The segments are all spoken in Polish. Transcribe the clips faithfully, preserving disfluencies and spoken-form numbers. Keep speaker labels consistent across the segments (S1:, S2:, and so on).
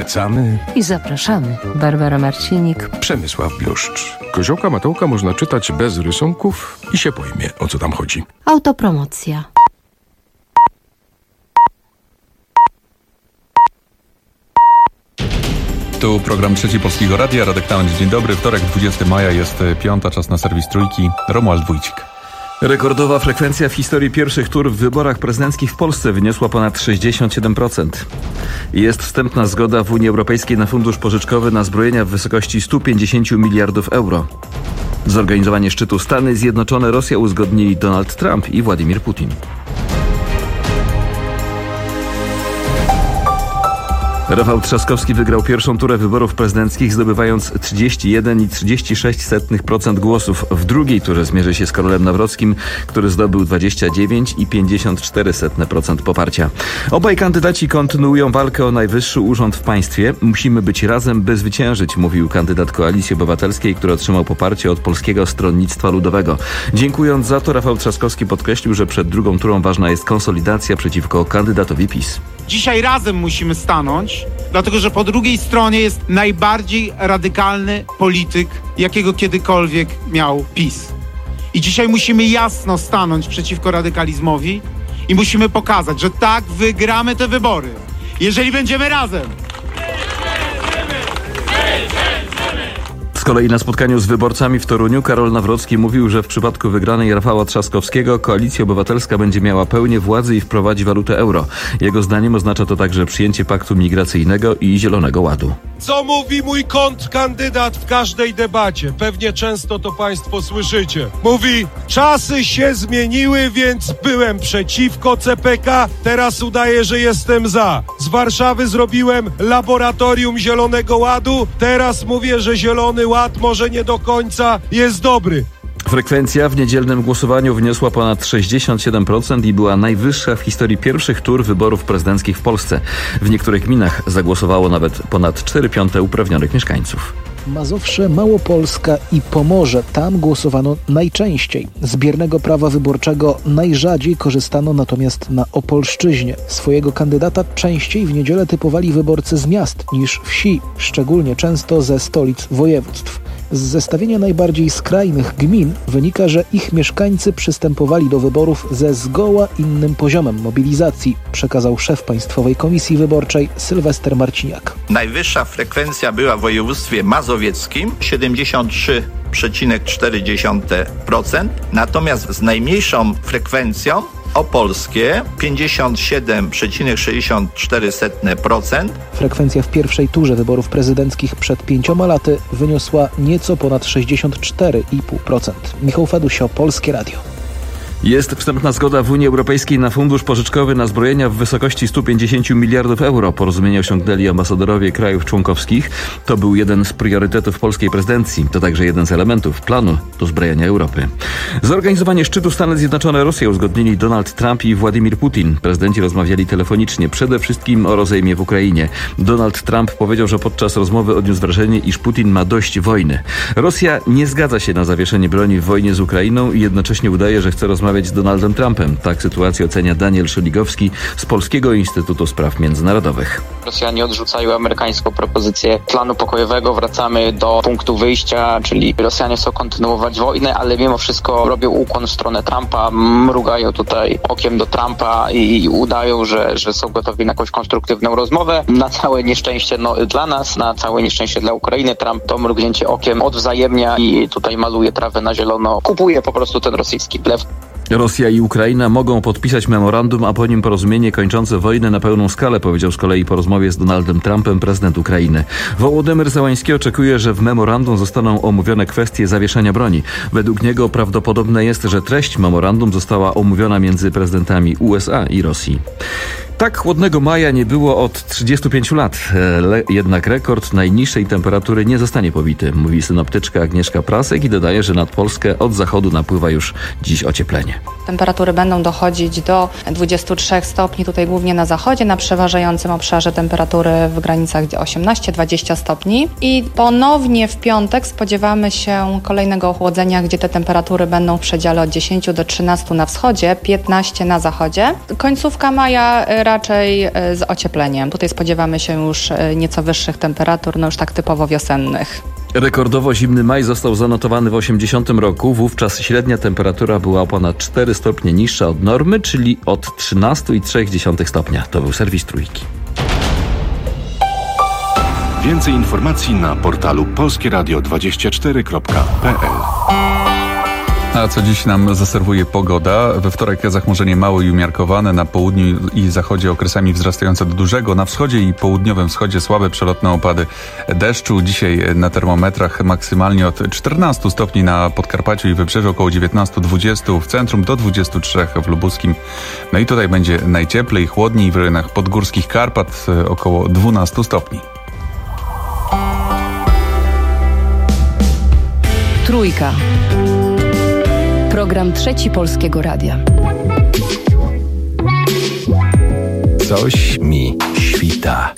S1: Zachęcamy
S2: i zapraszamy. Barbara Marcinik,
S1: Przemysław Bluszcz. Koziołka Matołka można czytać bez rysunków i się pojmie, o co tam chodzi.
S2: autopromocja.
S3: Tu program Trzeci Polskiego Radia. Radek Tałęcz, dzień dobry. Wtorek, dwudziestego maja, jest piąta, czas na serwis Trójki. Romuald Wójcik.
S4: Rekordowa frekwencja w historii pierwszych tur w wyborach prezydenckich w Polsce wyniosła ponad sześćdziesiąt siedem procent. Jest wstępna zgoda w Unii Europejskiej na fundusz pożyczkowy na zbrojenia w wysokości stu pięćdziesięciu miliardów euro. Zorganizowanie szczytu Stany Zjednoczone Rosja uzgodnili Donald Trump i Władimir Putin. Rafał Trzaskowski wygrał pierwszą turę wyborów prezydenckich, zdobywając trzydzieści jeden przecinek trzydzieści sześć procent głosów. W drugiej turze zmierzy się z Karolem Nawrockim, który zdobył dwadzieścia dziewięć przecinek pięćdziesiąt cztery procent poparcia. Obaj kandydaci kontynuują walkę o najwyższy urząd w państwie. Musimy być razem, by zwyciężyć, mówił kandydat Koalicji Obywatelskiej, który otrzymał poparcie od Polskiego Stronnictwa Ludowego. Dziękując za to, Rafał Trzaskowski podkreślił, że przed drugą turą ważna jest konsolidacja przeciwko kandydatowi PiS.
S5: Dzisiaj razem musimy stanąć, dlatego że po drugiej stronie jest najbardziej radykalny polityk, jakiego kiedykolwiek miał PiS. I dzisiaj musimy jasno stanąć przeciwko radykalizmowi i musimy pokazać, że tak, wygramy te wybory, jeżeli będziemy razem.
S4: Z kolei na spotkaniu z wyborcami w Toruniu Karol Nawrocki mówił, że w przypadku wygranej Rafała Trzaskowskiego Koalicja Obywatelska będzie miała pełnię władzy i wprowadzi walutę euro. Jego zdaniem oznacza to także przyjęcie paktu migracyjnego i Zielonego Ładu.
S6: Co mówi mój kontrkandydat w każdej debacie? Pewnie często to państwo słyszycie. Mówi, czasy się zmieniły, więc byłem przeciwko C P K, teraz udaję, że jestem za. Z Warszawy zrobiłem laboratorium Zielonego Ładu, teraz mówię, że Zielony Ład może nie do końca jest dobry.
S4: Frekwencja w niedzielnym głosowaniu wyniosła ponad sześćdziesiąt siedem procent i była najwyższa w historii pierwszych tur wyborów prezydenckich w Polsce. W niektórych gminach zagłosowało nawet ponad cztery piąte uprawnionych mieszkańców.
S7: Mazowsze, Małopolska i Pomorze. Tam głosowano najczęściej. Z biernego prawa wyborczego najrzadziej korzystano natomiast na Opolszczyźnie. Swojego kandydata częściej w niedzielę typowali wyborcy z miast niż wsi, szczególnie często ze stolic województw. Z zestawienia najbardziej skrajnych gmin wynika, że ich mieszkańcy przystępowali do wyborów ze zgoła innym poziomem mobilizacji, przekazał szef Państwowej Komisji Wyborczej Sylwester Marciniak.
S8: Najwyższa frekwencja była w województwie mazowieckim czterdziesty trzy przecinek cztery procent, natomiast z najmniejszą frekwencją opolskie pięćdziesiąt siedem przecinek sześćdziesiąt cztery procent.
S7: Frekwencja w pierwszej turze wyborów prezydenckich przed pięcioma laty wyniosła nieco ponad sześćdziesiąt cztery przecinek pięć procent. Michał Fadusio, Polskie Radio.
S4: Jest wstępna zgoda w Unii Europejskiej na fundusz pożyczkowy na zbrojenia w wysokości stu pięćdziesięciu miliardów euro. Porozumienie osiągnęli ambasadorowie krajów członkowskich. To był jeden z priorytetów polskiej prezydencji. To także jeden z elementów planu dozbrajania Europy. Zorganizowanie szczytu Stany Zjednoczone Rosja uzgodnili Donald Trump i Władimir Putin. Prezydenci rozmawiali telefonicznie, przede wszystkim o rozejmie w Ukrainie. Donald Trump powiedział, że podczas rozmowy odniósł wrażenie, iż Putin ma dość wojny. Rosja nie zgadza się na zawieszenie broni w wojnie z Ukrainą i jednocześnie udaje, że chce rozmawiać z Donaldem Trumpem. Tak sytuację ocenia Daniel Szeligowski z Polskiego Instytutu Spraw Międzynarodowych.
S9: Rosjanie odrzucają amerykańską propozycję planu pokojowego. Wracamy do punktu wyjścia, czyli Rosjanie chcą kontynuować wojnę, ale mimo wszystko robią ukłon w stronę Trumpa, mrugają tutaj okiem do Trumpa i udają, że, że są gotowi na jakąś konstruktywną rozmowę. Na całe nieszczęście no, dla nas, na całe nieszczęście dla Ukrainy, Trump to mrugnięcie okiem odwzajemnia i tutaj maluje trawę na zielono. Kupuje po prostu ten rosyjski blef.
S4: Rosja i Ukraina mogą podpisać memorandum, a po nim porozumienie kończące wojnę na pełną skalę, powiedział z kolei po rozmowie z Donaldem Trumpem prezydent Ukrainy. Wołodymyr Zełański oczekuje, że w memorandum zostaną omówione kwestie zawieszenia broni. Według niego prawdopodobne jest, że treść memorandum została omówiona między prezydentami U S A i Rosji. Tak chłodnego maja nie było od trzydziestu pięciu lat. Le- jednak rekord najniższej temperatury nie zostanie pobity, mówi synoptyczka Agnieszka Prasek i dodaje, że nad Polskę od zachodu napływa już dziś ocieplenie.
S10: Temperatury będą dochodzić do dwudziestu trzech stopni, tutaj głównie na zachodzie, na przeważającym obszarze temperatury w granicach osiemnaście dwadzieścia stopni. I ponownie w piątek spodziewamy się kolejnego ochłodzenia, gdzie te temperatury będą w przedziale od dziesięciu do trzynastu na wschodzie, piętnaście na zachodzie. Końcówka maja raczej z ociepleniem. Tutaj spodziewamy się już nieco wyższych temperatur, no już tak typowo wiosennych.
S4: Rekordowo zimny maj został zanotowany w osiemdziesiątym roku. Wówczas średnia temperatura była o ponad cztery stopnie niższa od normy, czyli od trzynaście przecinek trzy stopnia. To był serwis Trójki.
S11: Więcej informacji na portalu polskie radio dwadzieścia cztery kropka p l.
S3: A co dziś nam zaserwuje pogoda? We wtorek zachmurzenie małe i umiarkowane, na południu i zachodzie okresami wzrastające do dużego, na wschodzie i południowym wschodzie słabe przelotne opady deszczu. Dzisiaj na termometrach maksymalnie od czternastu stopni na Podkarpaciu i Wybrzeżu, około dziewiętnaście dwadzieścia, w centrum do dwudziestu trzech w Lubuskim. No i tutaj będzie najcieplej, chłodniej w rejonach podgórskich Karpat, około dwunastu stopni.
S2: Trójka. Program Trzeci Polskiego Radia.
S11: Coś mi świta.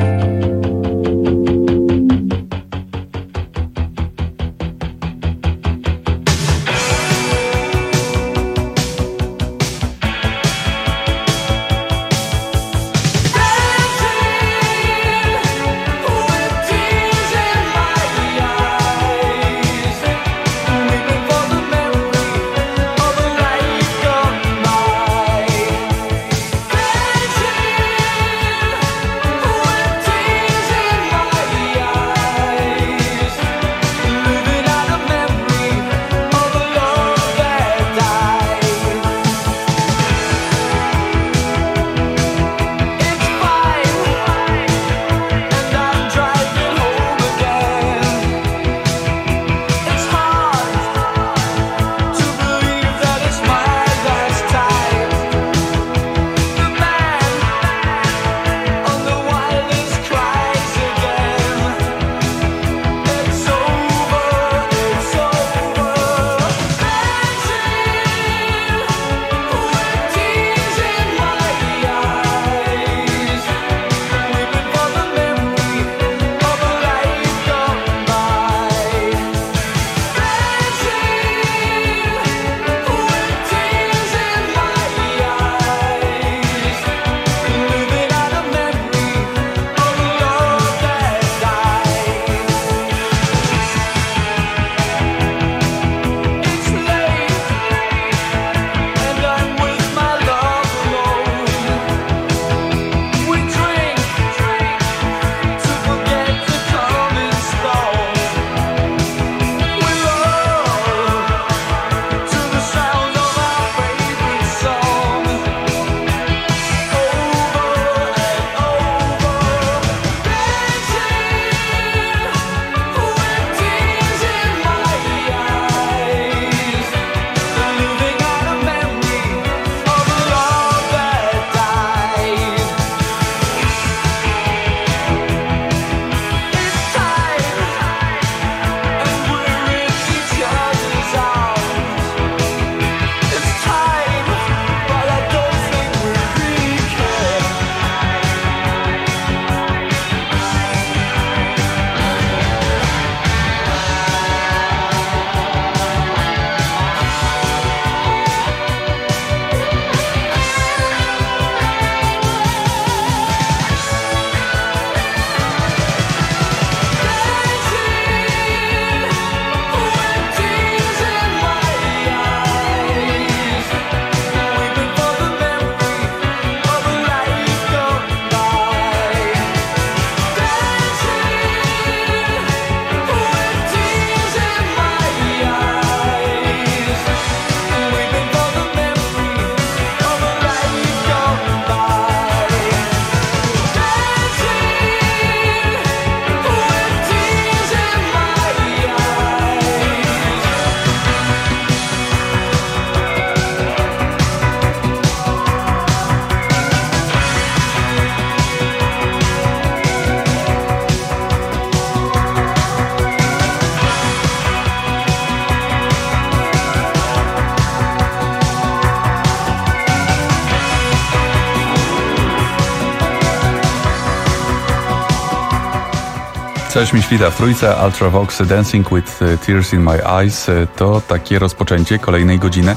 S3: Coś mi świta w trójce, Ultravox Dancing with Tears in My Eyes to takie rozpoczęcie kolejnej godziny.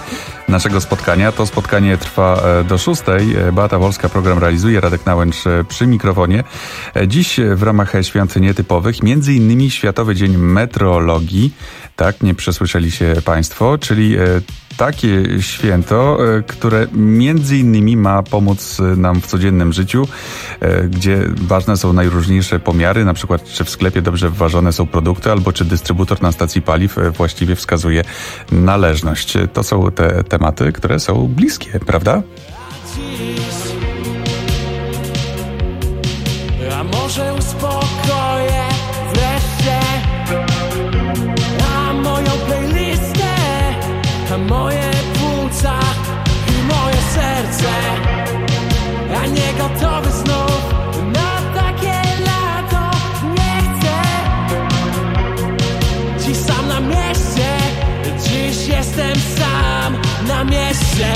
S3: naszego spotkania. To spotkanie trwa do szóstej. Beata Wolska program realizuje, Radek Nałęcz przy mikrofonie. Dziś w ramach świąt nietypowych, między innymi Światowy Dzień Meteorologii. Tak, nie przesłyszeli się Państwo, czyli takie święto, które między innymi ma pomóc nam w codziennym życiu, gdzie ważne są najróżniejsze pomiary, na przykład czy w sklepie dobrze wyważone są produkty, albo czy dystrybutor na stacji paliw właściwie wskazuje należność. To są te tematy, które są bliskie, prawda?
S12: A może uspokoję wreszcie a moją playlistę, a moje płuca i moje serce, a nie gotowy znów na takie lato. Nie chcę dziś sam na mieście, dziś jestem sam na mieście.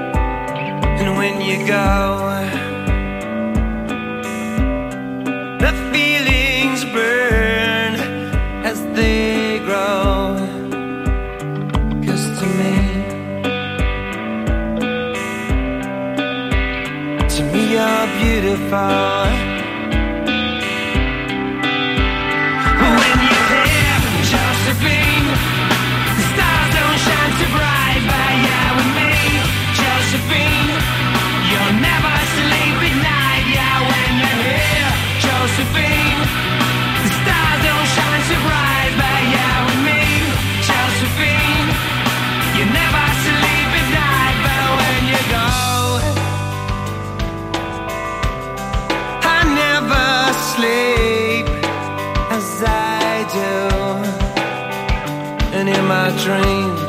S12: go. beautiful. When you're here, Josephine, the stars don't shine so bright, but yeah, with me, Josephine, you'll never sleep at night. Yeah, when you're here, Josephine, the stars don't shine so bright, but yeah, with me, Josephine, you never sleep at night. But when you go, I never sleep as I do, and in my dreams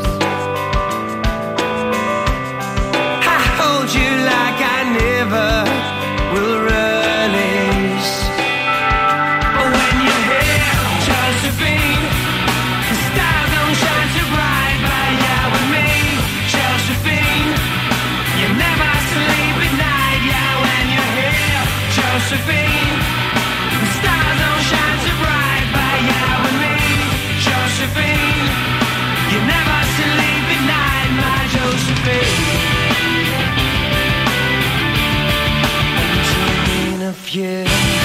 S12: I hold you like I never will release. When you're here, Josephine, the stars don't shine so bright, but yeah, with me, Josephine, you never sleep at night. Yeah, when you're here, Josephine, the stars don't shine so bright, but yeah, with me, Josephine, you never sleep at night, my Josephine. I'm dreaming of you.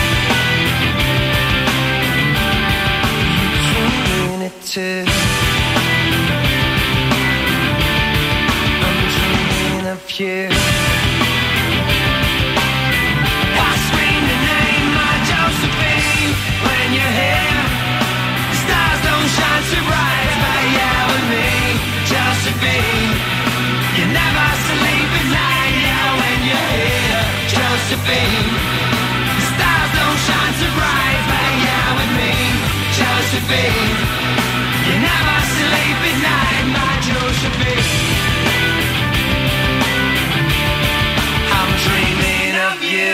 S12: You dreaming it too. I'm dreaming of you. I scream the name, my Josephine, when you're here. The stars don't shine so bright, but yeah, with me, Josephine, you never sleep at night. Yeah, when you're here, Josephine, the stars don't shine so bright, but yeah, with me, Josephine, you never sleep at night, my Josephine. I'm dreaming of you.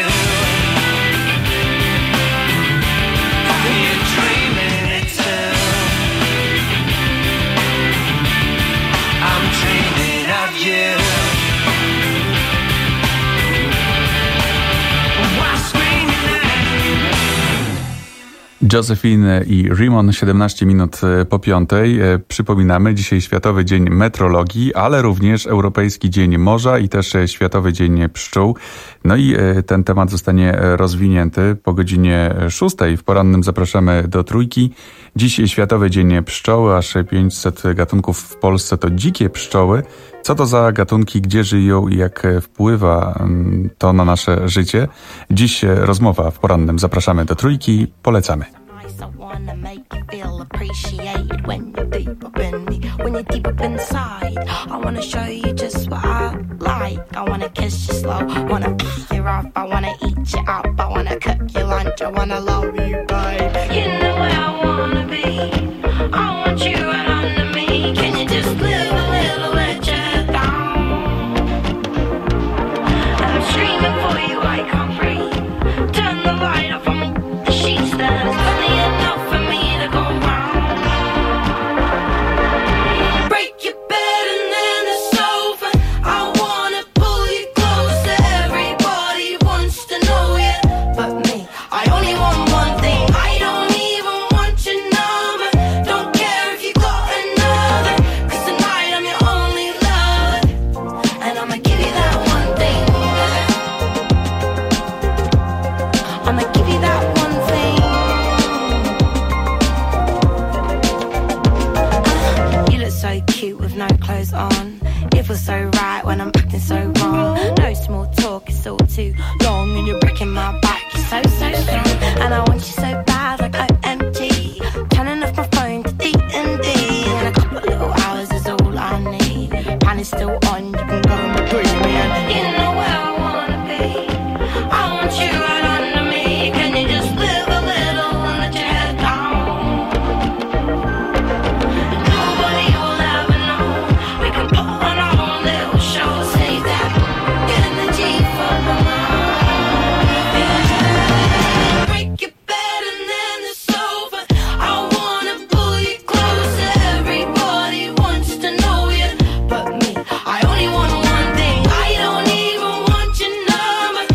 S12: You're dreaming it too. I'm dreaming of you. Why scream your name?
S3: Josephine i Rimon, siedemnaście minut po piątej. Przypominamy, dzisiaj Światowy Dzień Metrologii, ale również Europejski Dzień Morza i też Światowy Dzień Pszczół. No i ten temat zostanie rozwinięty po godzinie szóstej. W porannym zapraszamy do Trójki. Dziś Światowy Dzień Pszczoły, aż pięćset gatunków w Polsce to dzikie pszczoły. Co to za gatunki, gdzie żyją i jak wpływa to na nasze życie? Dziś rozmowa w porannym. Zapraszamy do Trójki. Polecamy.
S13: I wanna make you feel appreciated when you're deep up in me, when you're deep up inside. I wanna show you just what I like. I wanna kiss you slow, wanna pick you up, I wanna eat you up, I wanna cook your lunch, I wanna love you, babe. You know where I wanna be, I want you right under me. Can you just live a little, let your head down? I'm screaming for you, I can't breathe. Turn the light off on me, the sheets that is funny enough for me to go round. Break your bed and then the sofa. I wanna pull you closer. Everybody wants to know you, but me, I only want one thing. I don't even want your number. Don't care if you got another, 'cause tonight I'm your only lover, and I'ma give you that one thing. I'ma give you that one thing. You look so cute with no clothes on. It feels so right when I'm acting so wrong. No small talk, it's all too long, and you're breaking my back. You're so, so strong, and I want you so bad, like O M G. Turning off my phone to D and D, and a couple of little hours is all I need. Pan is still on, you can go and breathe me in. You know where I wanna be, I want you right under me. Can you just live a little and let your head down? Nobody will ever know. We can put on our own little show. Save that energy for the night. Break your bed and then the sofa. I wanna pull you closer. Everybody wants to know you, but me, I only want one thing. I don't even want your number.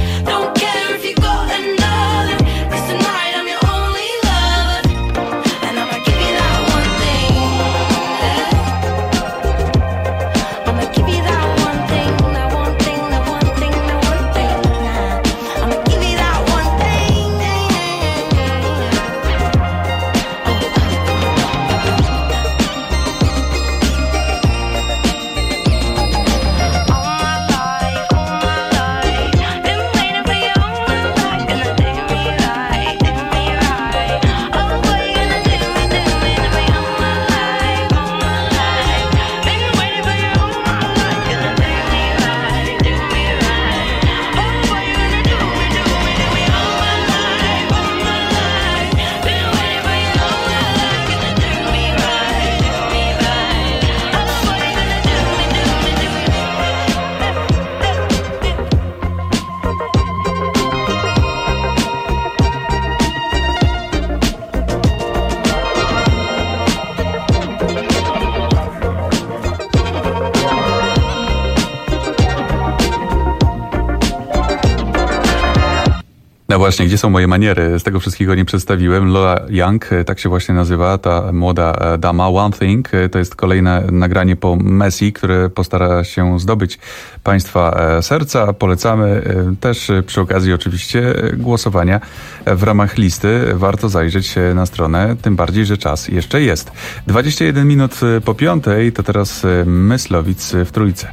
S3: No właśnie, gdzie są moje maniery? Z tego wszystkiego nie przedstawiłem. Lola Young, tak się właśnie nazywa ta młoda dama. One Thing to jest kolejne nagranie po Messi, które postara się zdobyć Państwa serca. Polecamy też przy okazji oczywiście głosowania w ramach listy. Warto zajrzeć na stronę, tym bardziej, że czas jeszcze jest. dwadzieścia jeden minut po piątej, to teraz Myslowic w Trójce.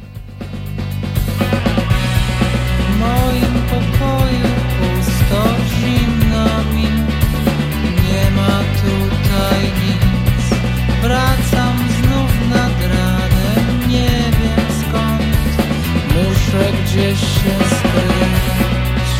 S12: Gdzieś się skryć.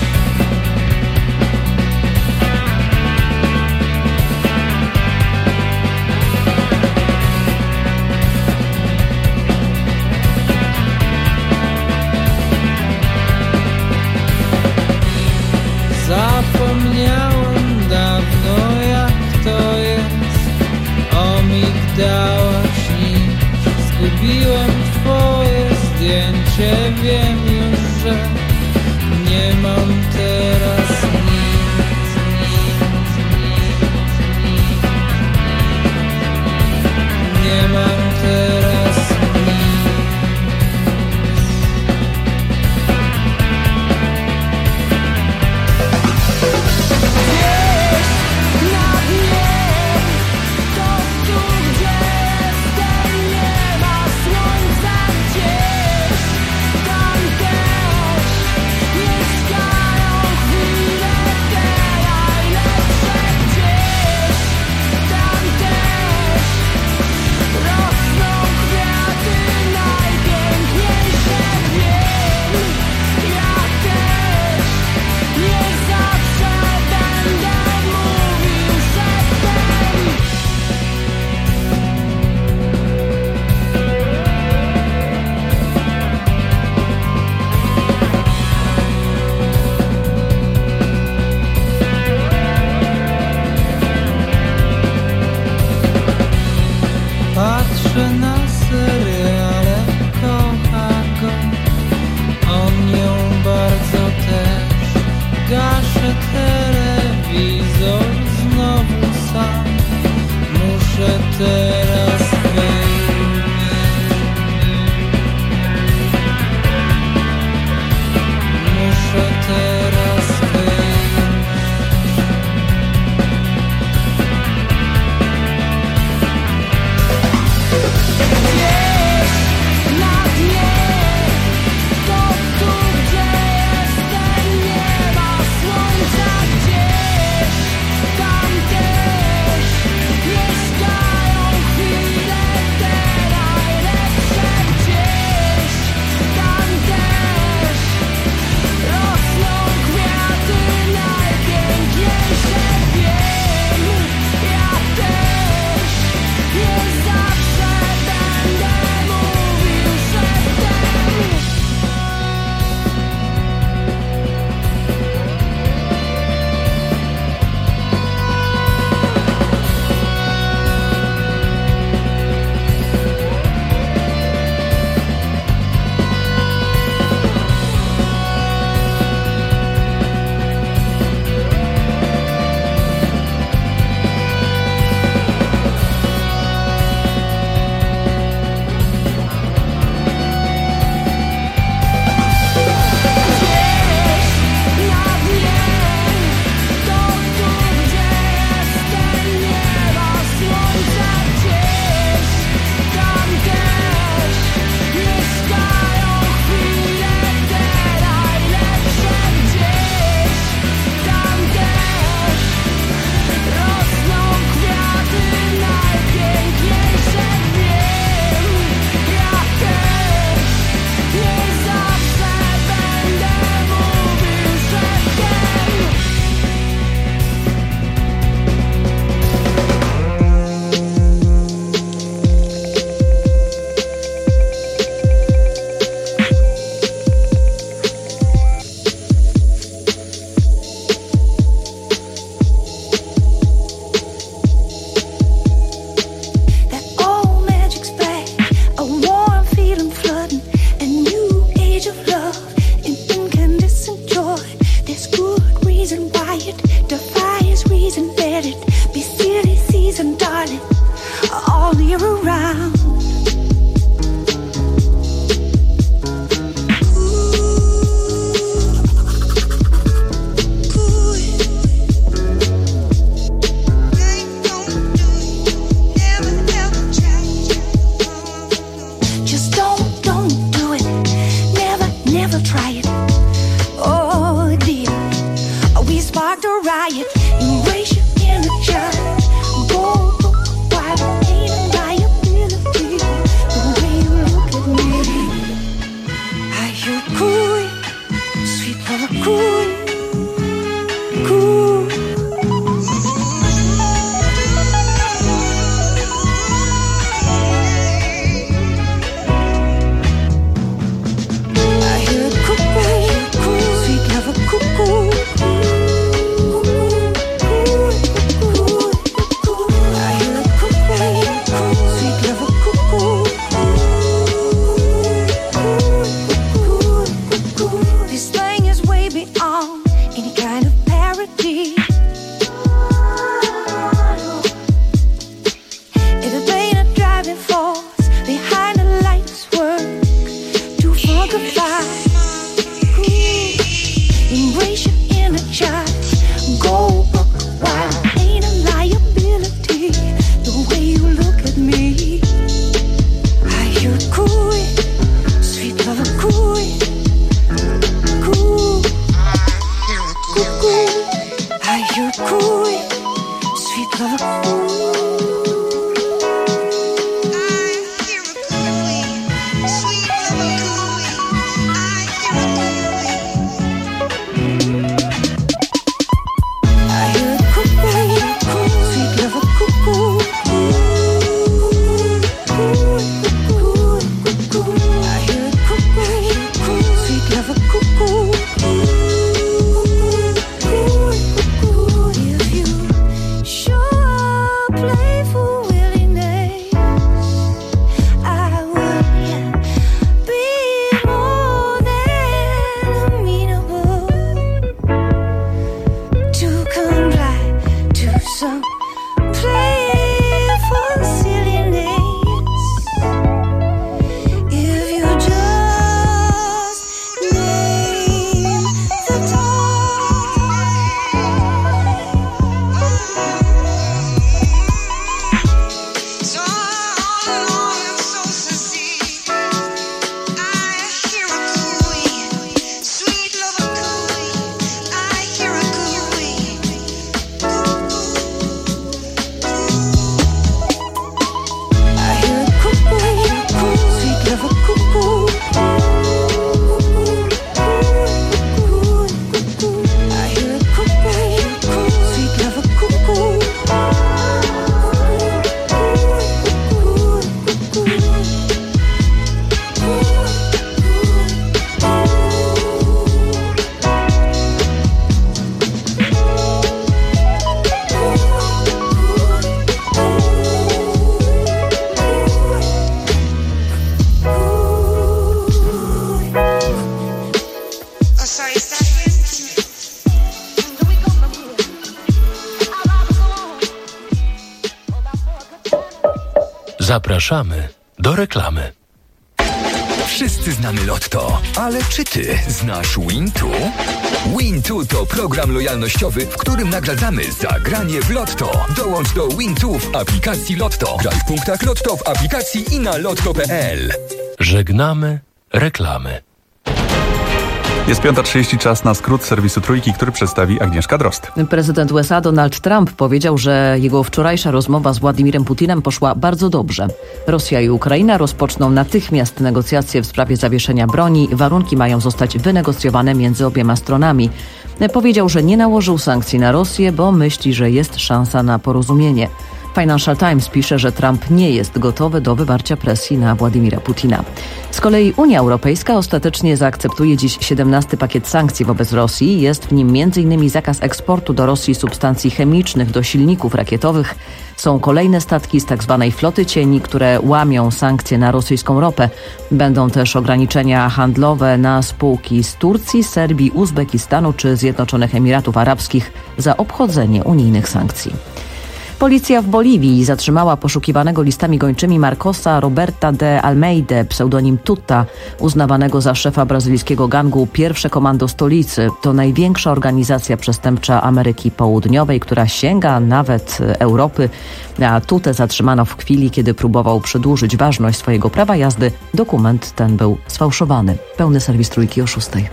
S14: Zapraszamy do reklamy.
S15: Wszyscy znamy Lotto, ale czy ty znasz Wintu? Wintu to program lojalnościowy, w którym nagradzamy za granie w Lotto. Dołącz do Wintu w aplikacji Lotto. Graj w punktach Lotto w aplikacji i na lotto kropka pe el.
S14: Żegnamy reklamy.
S3: Jest piąta trzydzieści, czas na skrót serwisu Trójki, który przedstawi Agnieszka Drozd.
S2: Prezydent U S A Donald Trump powiedział, że jego wczorajsza rozmowa z Władimirem Putinem poszła bardzo dobrze. Rosja i Ukraina rozpoczną natychmiast negocjacje w sprawie zawieszenia broni. Warunki mają zostać wynegocjowane między obiema stronami. Powiedział, że nie nałożył sankcji na Rosję, bo myśli, że jest szansa na porozumienie. Financial Times pisze, że Trump nie jest gotowy do wywarcia presji na Władimira Putina. Z kolei Unia Europejska ostatecznie zaakceptuje dziś siedemnasty pakiet sankcji wobec Rosji. Jest w nim między innymi zakaz eksportu do Rosji substancji chemicznych do silników rakietowych. Są kolejne statki z tzw. floty cieni, które łamią sankcje na rosyjską ropę. Będą też ograniczenia handlowe na spółki z Turcji, Serbii, Uzbekistanu czy Zjednoczonych Emiratów Arabskich za obchodzenie unijnych sankcji. Policja w Boliwii zatrzymała poszukiwanego listami gończymi Marcosa Roberta de Almeida, pseudonim Tuta, uznawanego za szefa brazylijskiego gangu Pierwsze Komando Stolicy. To największa organizacja przestępcza Ameryki Południowej, która sięga nawet Europy. A Tutę zatrzymano w chwili, kiedy próbował przedłużyć ważność swojego prawa jazdy. Dokument ten był sfałszowany. Pełny serwis Trójki o szóstej.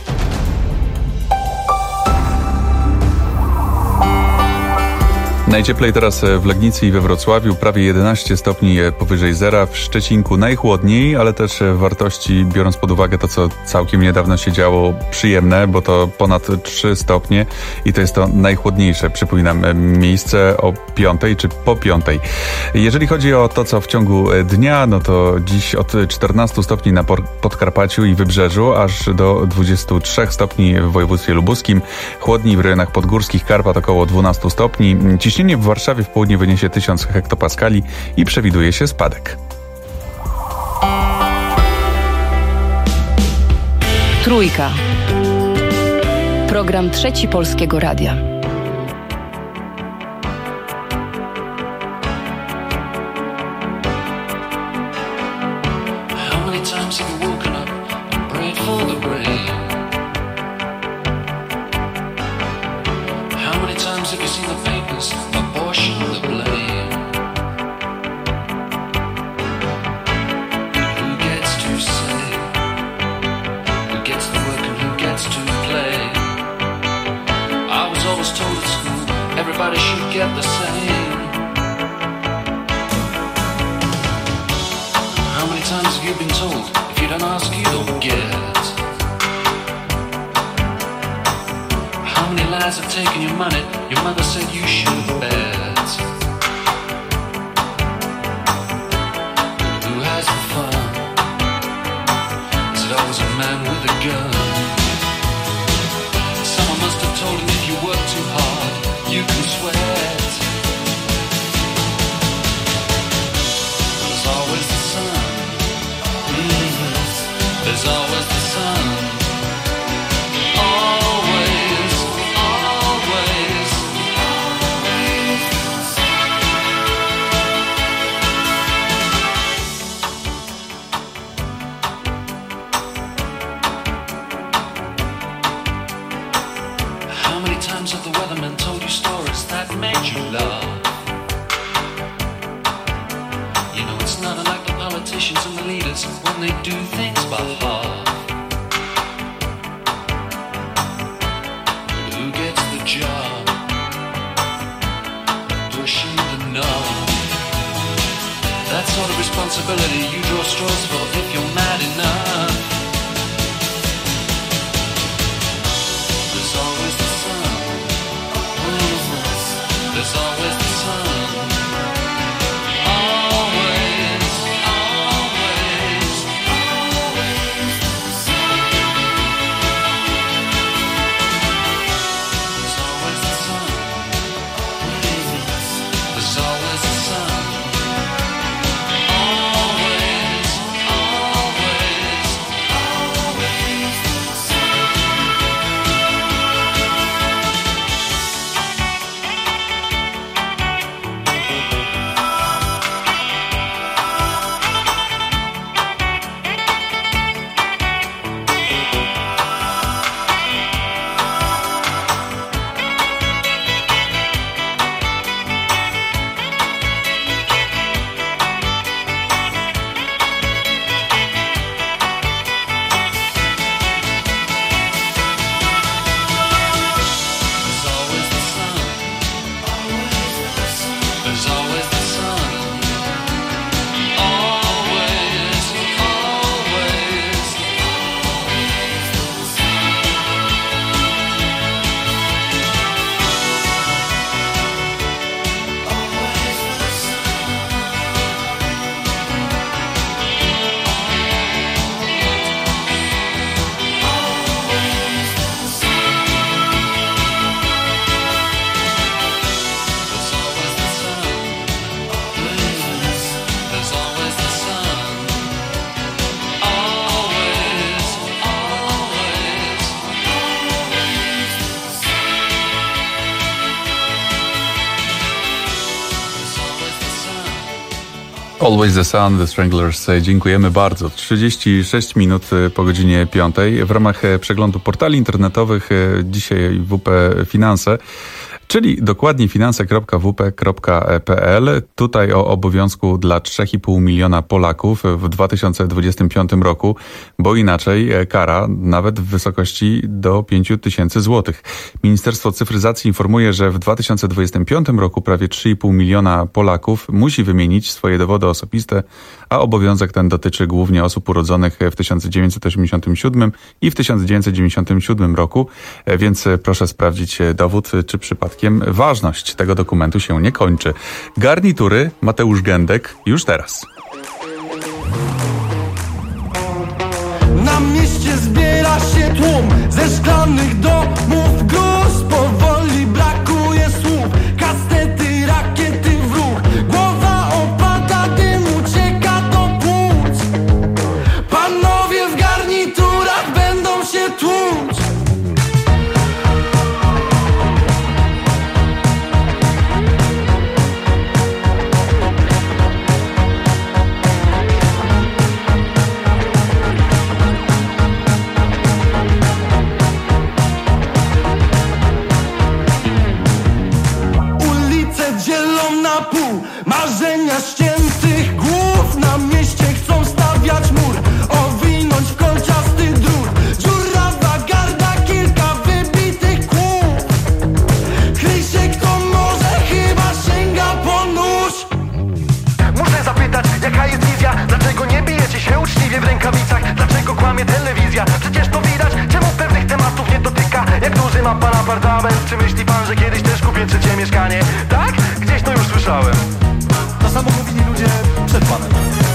S3: Najcieplej teraz w Legnicy i we Wrocławiu, prawie jedenaście stopni powyżej zera, w Szczecinku najchłodniej, ale też wartości, biorąc pod uwagę to, co całkiem niedawno się działo, przyjemne, bo to ponad trzy stopnie i to jest to najchłodniejsze, przypominam, miejsce o piątej czy po piątej. Jeżeli chodzi o to, co w ciągu dnia, no to dziś od czternastu stopni na Podkarpaciu i Wybrzeżu, aż do dwudziestu trzech stopni w województwie lubuskim, chłodniej w rejonach podgórskich Karpat około dwunastu stopni. Ciśnienie w Warszawie w południe wyniesie tysiąc hektopaskali i przewiduje się spadek.
S2: Trójka. Program Trzeci Polskiego Radia.
S3: Always the Sun, The Stranglers. Dziękujemy bardzo. trzydzieści sześć minut po godzinie piątej. W ramach przeglądu portali internetowych dzisiaj W P Finanse, czyli dokładnie finanse kropka w p kropka p l. Tutaj o obowiązku dla trzy i pół miliona Polaków w dwa tysiące dwudziestym piątym roku, bo inaczej kara nawet w wysokości do pięć tysięcy złotych. Ministerstwo Cyfryzacji informuje, że w dwa tysiące dwudziestym piątym roku prawie trzy i pół miliona Polaków musi wymienić swoje dowody osobiste, a obowiązek ten dotyczy głównie osób urodzonych w tysiąc dziewięćset osiemdziesiątym siódmym i w tysiąc dziewięćset dziewięćdziesiątym siódmym roku, więc proszę sprawdzić dowód, czy przypadkiem ważność tego dokumentu się nie kończy. Garnitury Mateusz Gędek już teraz.
S12: Na mieście zbiera się tłum ze szklanych domów gruz. Powoli brakuje słów, kastety, rakiety w ruch. Głowa opada, dym ucieka do płuc. Panowie w garniturach będą się tłuc. Marzenia ściętych głów na mieście chcą stawiać mur, owinąć w kolczasty drut. Dziurawa garda, kilka wybitych kłów. Kryj się kto może, chyba sięga po nóż.
S16: Muszę zapytać, jaka jest wizja? Dlaczego nie bijecie się uczciwie w rękawicach? Dlaczego kłamie telewizja? Przecież to widać, czemu pewnych tematów nie dotyka. Jak duży ma pan apartament? Czy myśli pan, że kiedyś też kupię trzecie mieszkanie? Tak? Gdzieś to już słyszałem. To samo mówili ludzie przed panem.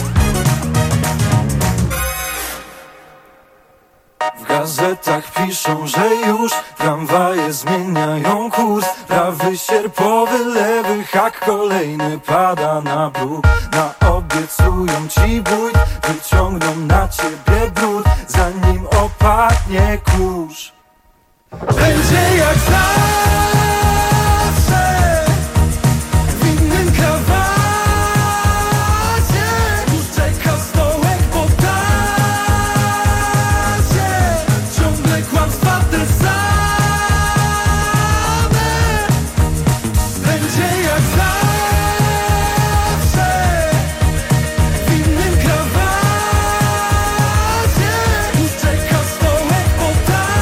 S12: W gazetach piszą, że już tramwaje zmieniają kurs. Prawy sierpowy, lewy hak, kolejny pada na bruk. Naobiecują ci bójt, wyciągną na ciebie brud, zanim opadnie kurz. Będzie jak zawsze.
S16: Czeka stołek po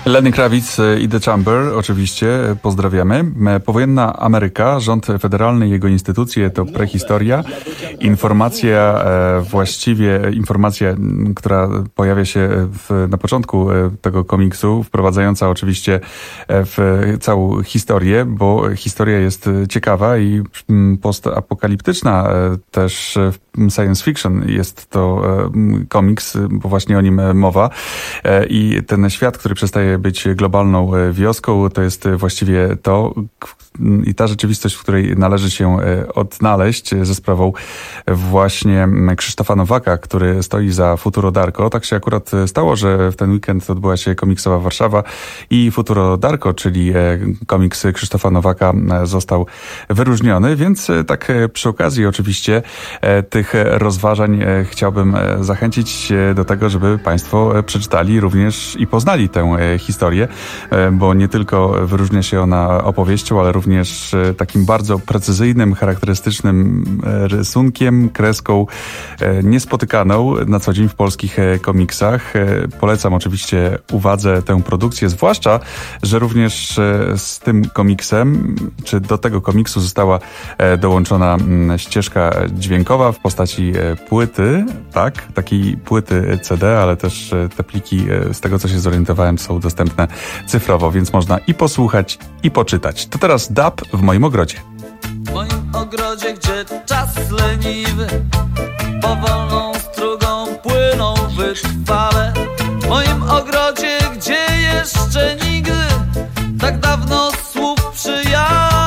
S3: Lenny Kravitz i The Chamber, oczywiście, pozdrawiamy. Powojenna Ameryka, rząd federalny i jego instytucje to prehistoria. Informacja, właściwie informacja, która pojawia się w, na początku tego komiksu, wprowadzająca oczywiście w całą historię, bo historia jest ciekawa i postapokaliptyczna, też science fiction jest to komiks, bo właśnie o nim mowa. I ten świat, który przestaje być globalną wioską, to jest właściwie to i ta rzeczywistość, w której należy się odnaleźć ze sprawą właśnie Krzysztofa Nowaka, który stoi za Futuro Darko. Tak się akurat stało, że w ten weekend odbyła się komiksowa Warszawa i Futuro Darko, czyli komiks Krzysztofa Nowaka, został wyróżniony, więc tak przy okazji oczywiście tych rozważań chciałbym zachęcić do tego, żeby Państwo przeczytali również i poznali tę historię, bo nie tylko wyróżnia się ona opowieścią, ale również takim bardzo precyzyjnym, charakterystycznym rysunkiem, kreską niespotykaną na co dzień w polskich komiksach. Polecam oczywiście uwadze tę produkcję, zwłaszcza, że również z tym komiksem, czy do tego komiksu została dołączona ścieżka dźwiękowa w postaci płyty, tak, takiej płyty C D, ale też te pliki, z tego co się zorientowałem, są dostępne cyfrowo, więc można i posłuchać, i poczytać. To teraz dub w moim ogrodzie.
S17: W moim ogrodzie, gdzie czas leniwy powolną strugą płyną wytrwale. W moim ogrodzie, gdzie jeszcze nigdy tak dawno słów przyjaznych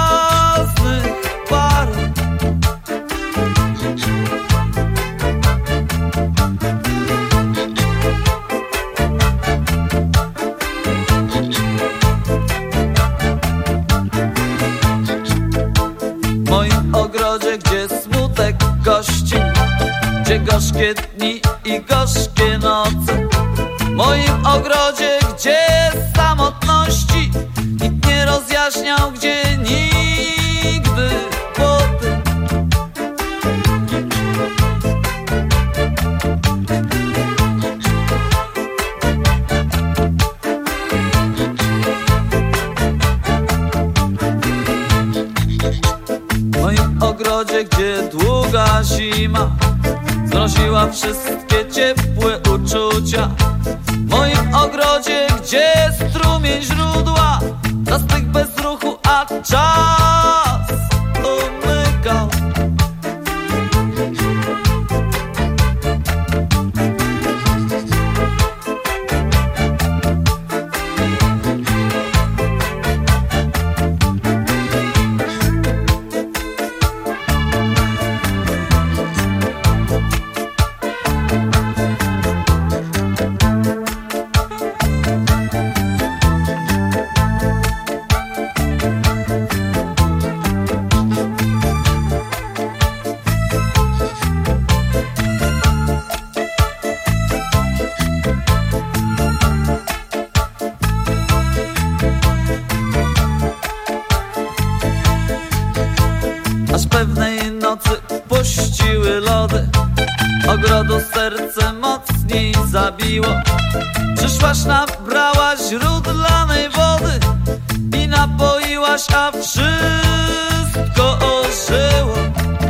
S17: parę. W moim ogrodzie, gdzie smutek gości, gdzie gorzkie dni i gorzkie noce. W moim ogrodzie, gdzie samotności nikt nie rozjaśniał, gdzie nigdy potem. W moim ogrodzie, gdzie długa zima znosiła wszystkie ciepłe uczucia. W moim ogrodzie, gdzie strumień źródła zastygł bez ruchu, a czas umykał. Aż pewnej nocy puściły lody, ogrodu serce mocniej zabiło. Przyszłaś, nabrałaś źródlanej wody i napoiłaś, a wszystko ożyło.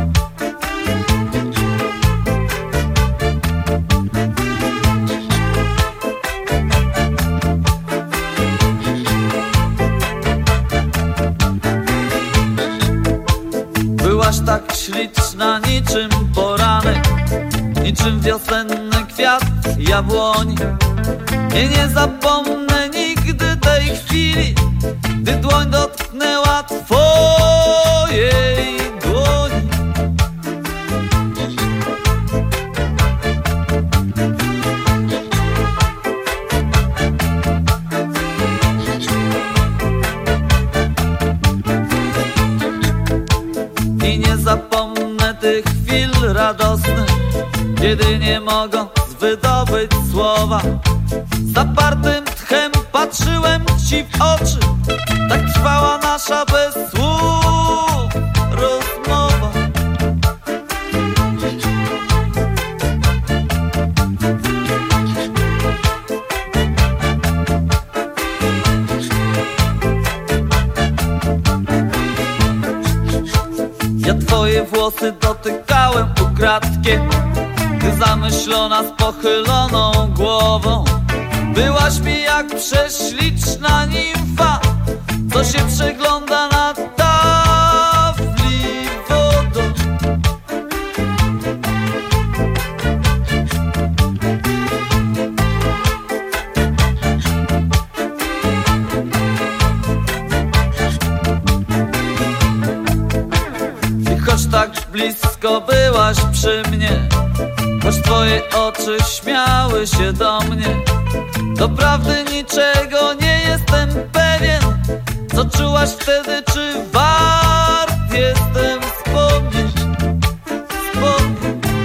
S17: Byłaś tak śliczna niczym poranek, niczym wiosenny kwiat jabłoni. I nie zapomnę nigdy tej chwili, gdy dłoń dotknęła twojej dłoni. I nie zapomnę tych chwil radosnych, kiedy nie mogąc wydobyć słowa, zapartym tchem patrzyłem ci w oczy. Tak trwała nasza bez słów rozmowa. twoje włosy dotykałem ukradkiem. Ty zamyślona z pochyloną głową, byłaś mi jak prześliczna nimfa, co się przegląda na tafli wodą. I choć tak blisko byłaś przy mnie, choć twoje oczy śmiały się do mnie, doprawdy niczego nie jestem pewien. Co czułaś wtedy, czy wart jestem wspomnieć, wspomnieć.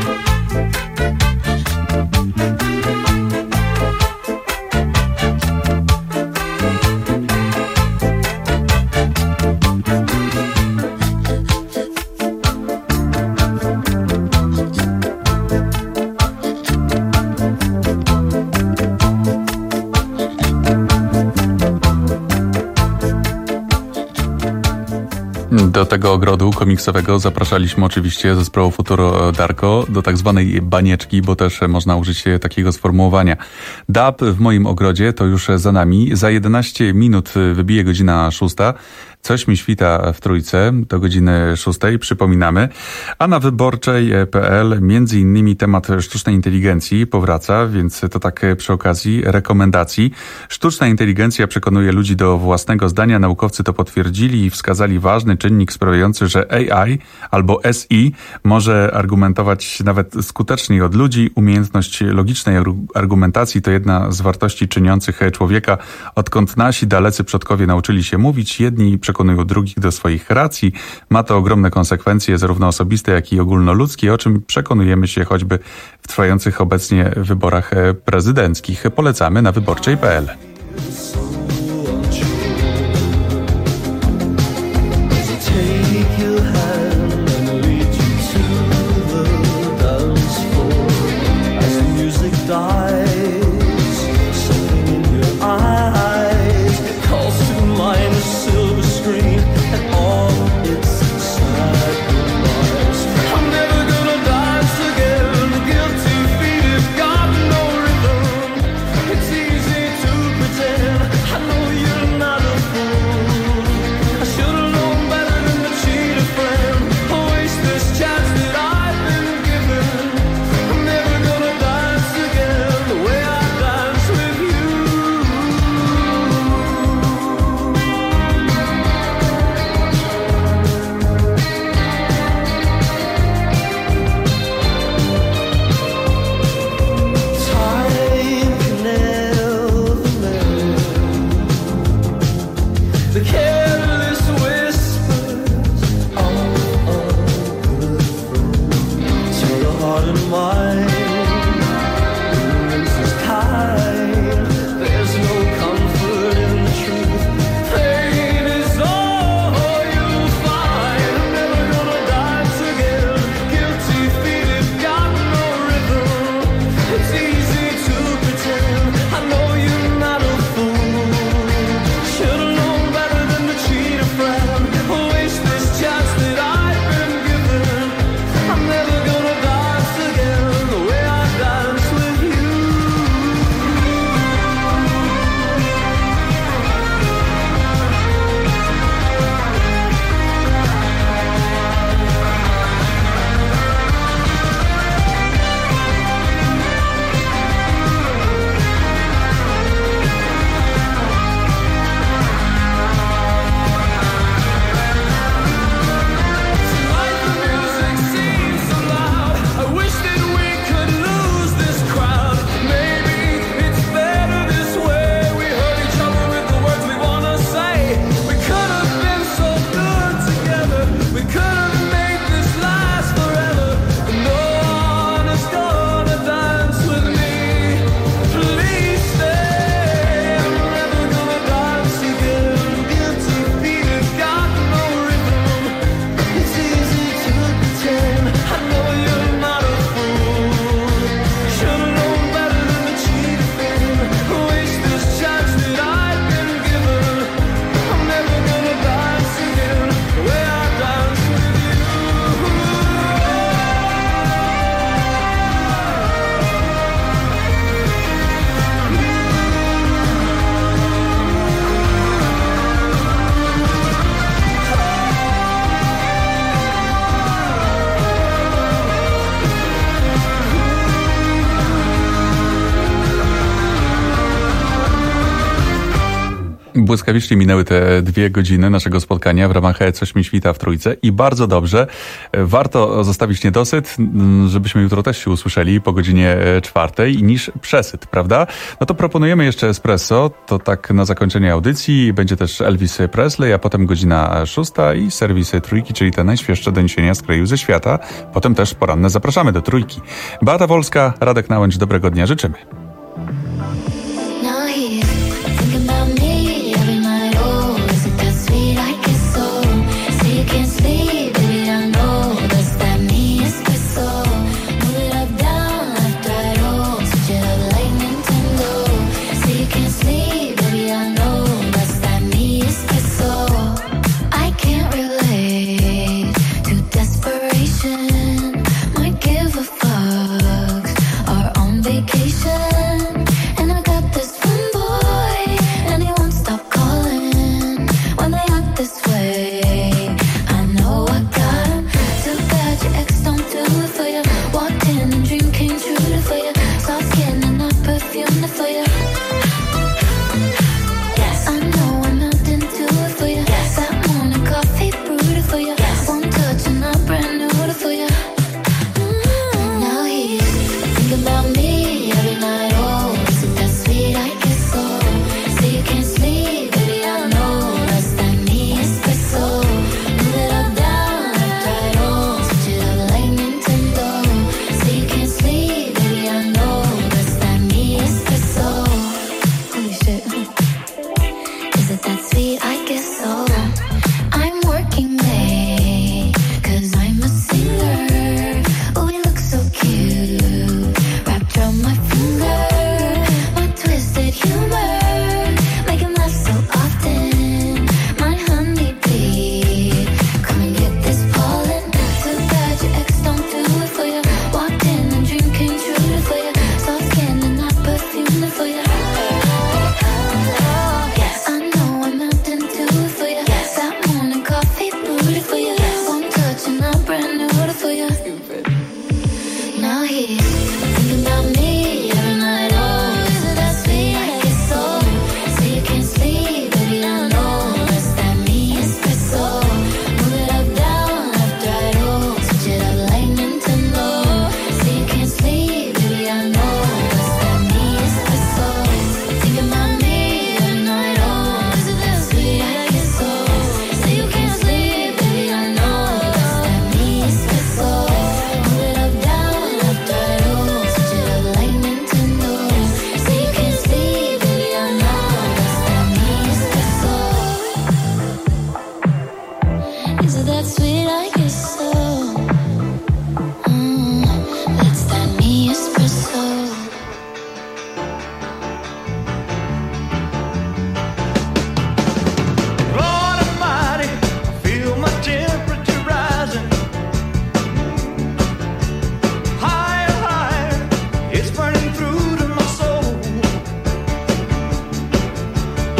S3: Do tego ogrodu komiksowego zapraszaliśmy oczywiście zespołu Futuro Darko do tak zwanej banieczki, bo też można użyć takiego sformułowania. Dub w moim ogrodzie to już za nami. Za jedenaście minut wybije godzina szósta. Coś mi świta w Trójce do godziny szóstej, przypominamy. A na wyborczej kropka pe el między innymi temat sztucznej inteligencji powraca, więc to tak przy okazji rekomendacji. Sztuczna inteligencja przekonuje ludzi do własnego zdania. Naukowcy to potwierdzili i wskazali ważny czynnik sprawiający, że A I albo S I może argumentować nawet skuteczniej od ludzi. Umiejętność logicznej argumentacji to jedna z wartości czyniących człowieka. Odkąd nasi dalecy przodkowie nauczyli się mówić, jedni przekonują drugich do swoich racji. Ma to ogromne konsekwencje zarówno osobiste, jak i ogólnoludzkie, o czym przekonujemy się choćby w trwających obecnie wyborach prezydenckich. Polecamy na wyborczej kropka pe el.
S12: Friend
S3: błyskawicznie minęły te dwie godziny naszego spotkania w ramach Coś mi świta w Trójce i bardzo dobrze. Warto zostawić niedosyt, żebyśmy jutro też się usłyszeli po godzinie czwartej, niż przesyt, prawda? No to proponujemy jeszcze espresso, to tak na zakończenie audycji. Będzie też Elvis Presley, a potem godzina szósta i serwisy Trójki, czyli te najświeższe doniesienia z kraju ze świata. Potem też poranne zapraszamy do Trójki. Beata Wolska, Radek Nałęcz, dobrego dnia życzymy.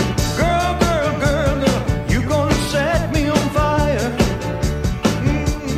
S12: Mm-hmm.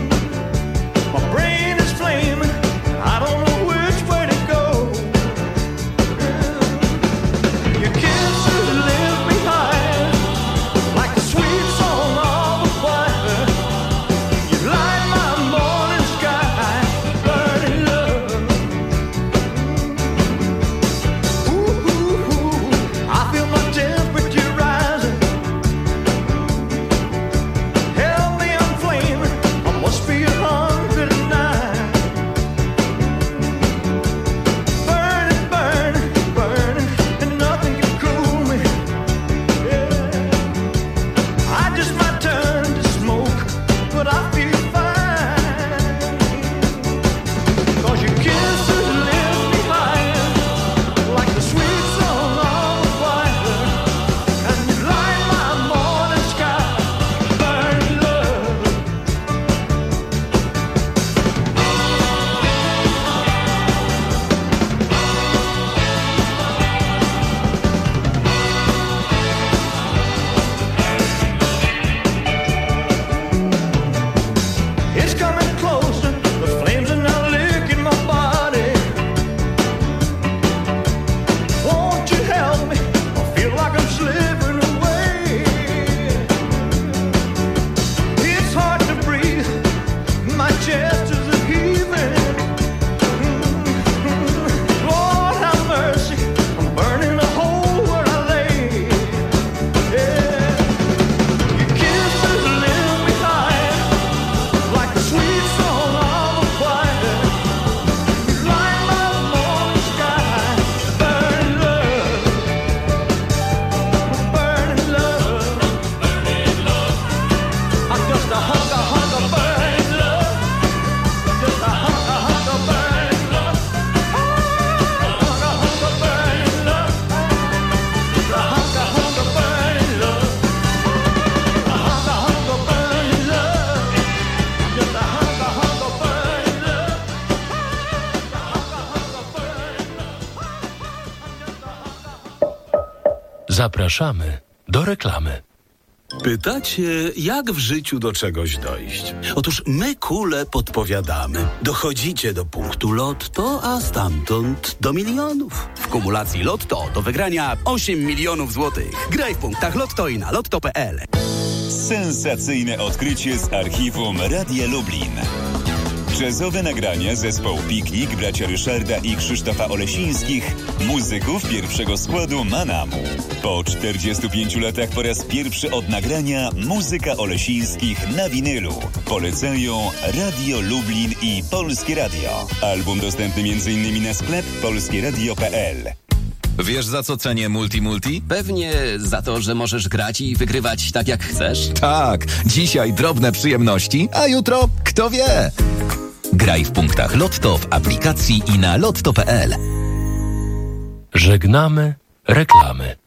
S14: Zapraszamy do reklamy.
S18: Pytacie, jak w życiu do czegoś dojść? Otóż my kule podpowiadamy. Dochodzicie do punktu Lotto, a stamtąd do milionów.
S19: W kumulacji Lotto do wygrania osiem milionów złotych. Graj w punktach Lotto i na lotto kropka p l.
S20: Sensacyjne odkrycie z archiwum Radia Lublin. Jazzowe nagrania zespołu Piknik, bracia Ryszarda i Krzysztofa Olesińskich, muzyków pierwszego składu Manamu. Po czterdziestu pięciu latach po raz pierwszy od nagrania muzyka Olesińskich na winylu. Polecają Radio Lublin i Polskie Radio. Album dostępny między innymi na sklep polskie radio kropka p l.
S21: Wiesz, za co cenię Multi Multi?
S22: Pewnie za to, że możesz grać i wygrywać tak jak chcesz.
S21: Tak, dzisiaj drobne przyjemności, a jutro kto wie. Graj w punktach Lotto w aplikacji i na lotto kropka p l.
S14: Żegnamy reklamy.